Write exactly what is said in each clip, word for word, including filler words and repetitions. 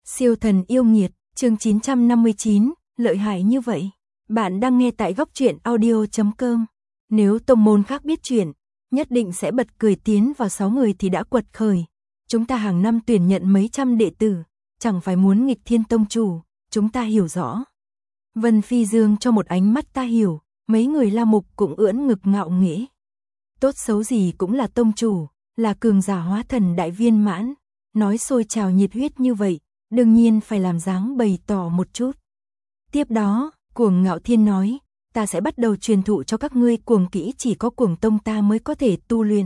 Siêu thần yêu nghiệt, chương chín trăm năm mươi chín, lợi hại như vậy. Bạn đang nghe tại góc truyện audio chấm com. Nếu tông môn khác biết chuyện, nhất định sẽ bật cười tiến vào sáu người thì đã quật khởi. Chúng ta hàng năm tuyển nhận mấy trăm đệ tử, chẳng phải muốn nghịch thiên tông chủ, chúng ta hiểu rõ. Vân Phi Dương cho một ánh mắt ta hiểu, mấy người La Mục cũng ưỡn ngực ngạo nghễ. Tốt xấu gì cũng là tông chủ, là cường giả hóa thần đại viên mãn, nói sôi trào nhiệt huyết như vậy, đương nhiên phải làm dáng bày tỏ một chút. Tiếp đó, Cuồng Ngạo Thiên nói, ta sẽ bắt đầu truyền thụ cho các ngươi cuồng kỹ chỉ có cuồng tông ta mới có thể tu luyện.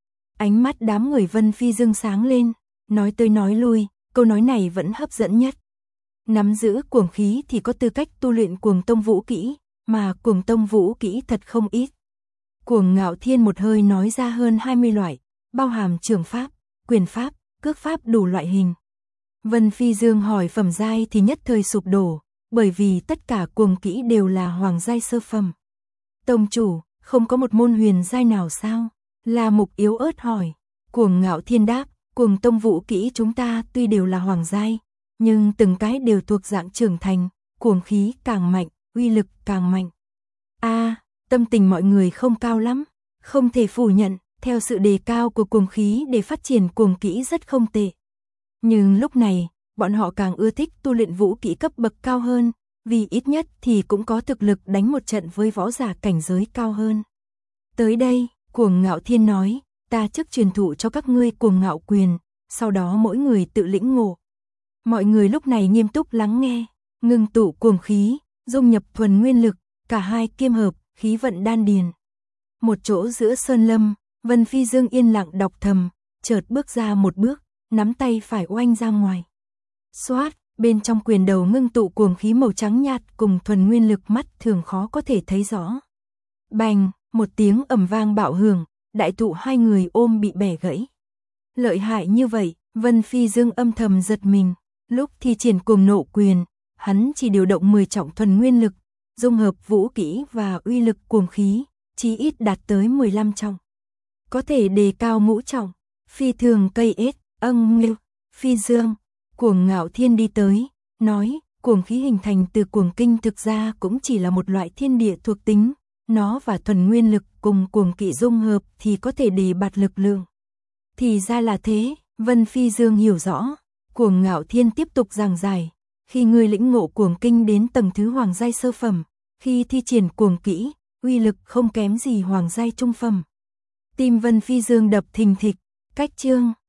Ánh mắt đám người Vân Phi Dương sáng lên, nói tới nói lui, câu nói này vẫn hấp dẫn nhất. Nắm giữ cuồng khí thì có tư cách tu luyện cuồng tông vũ kỹ, mà cuồng tông vũ kỹ thật không ít. Cuồng Ngạo Thiên một hơi nói ra hơn hai mươi loại, bao hàm trường pháp, quyền pháp, cước pháp đủ loại hình. Vân Phi Dương hỏi phẩm giai thì nhất thời sụp đổ, bởi vì tất cả cuồng kỹ đều là hoàng giai sơ phẩm. Tông chủ, không có một môn huyền giai nào sao? La Mục yếu ớt hỏi. Cuồng Ngạo Thiên đáp, cuồng tông vũ kỹ chúng ta tuy đều là hoàng giai, nhưng từng cái đều thuộc dạng trưởng thành, cuồng khí càng mạnh, uy lực càng mạnh. A, à, tâm tình mọi người không cao lắm, không thể phủ nhận, theo sự đề cao của cuồng khí để phát triển cuồng kỹ rất không tệ. Nhưng lúc này, bọn họ càng ưa thích tu luyện vũ kỹ cấp bậc cao hơn, vì ít nhất thì cũng có thực lực đánh một trận với võ giả cảnh giới cao hơn. Tới đây, Cuồng Ngạo Thiên nói, ta trước truyền thụ cho các ngươi cuồng ngạo quyền, sau đó mỗi người tự lĩnh ngộ. Mọi người lúc này nghiêm túc lắng nghe, ngưng tụ cuồng khí, dung nhập thuần nguyên lực, cả hai kiêm hợp, khí vận đan điền. Một chỗ giữa sơn lâm, Vân Phi Dương yên lặng đọc thầm, chợt bước ra một bước, nắm tay phải oanh ra ngoài. Xoát, bên trong quyền đầu ngưng tụ cuồng khí màu trắng nhạt cùng thuần nguyên lực mắt thường khó có thể thấy rõ. Bành, một tiếng ầm vang bạo hưởng, đại thụ hai người ôm bị bẻ gãy. Lợi hại như vậy, Vân Phi Dương âm thầm giật mình, lúc thi triển cuồng nộ quyền, hắn chỉ điều động mười trọng thuần nguyên lực, dung hợp vũ kỹ và uy lực cuồng khí, chí ít đạt tới mười lăm trọng. Có thể đề cao ngũ trọng, phi thường cây ết, âng nghêu, Phi Dương. Cuồng Ngạo Thiên đi tới, nói, cuồng khí hình thành từ cuồng kinh thực ra cũng chỉ là một loại thiên địa thuộc tính, nó và thuần nguyên lực cùng cuồng kỵ dung hợp thì có thể đề bạt lực lượng. Thì ra là thế, Vân Phi Dương hiểu rõ. Cuồng Ngạo Thiên tiếp tục giảng giải, khi ngươi lĩnh ngộ cuồng kinh đến tầng thứ hoàng giai sơ phẩm, khi thi triển cuồng kỹ, uy lực không kém gì hoàng giai trung phẩm. Tim Vân Phi Dương đập thình thịch, cách chương